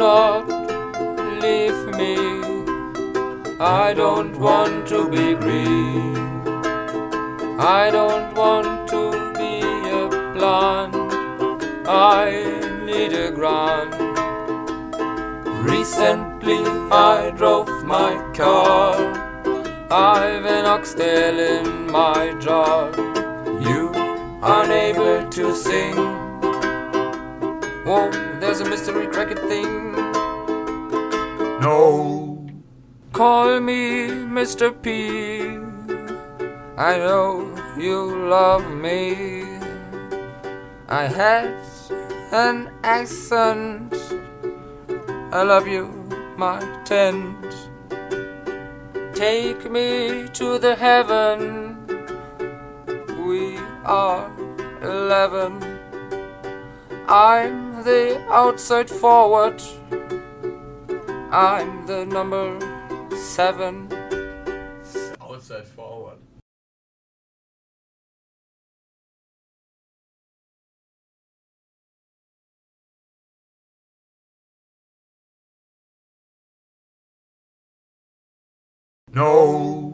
not leave me. I don't want to be green. I don't want to be a plant. I need a grant. Recently I drove my car. I've an oxtail in my jar. You unable to sing. Whoa, there's a mystery cricket thing. No. Call me Mr. P. I know you love me. I had an accent. I love you, my tent. Take me to the heaven. We are 11. I'm the outside forward. I'm the number 7. Outside forward. No.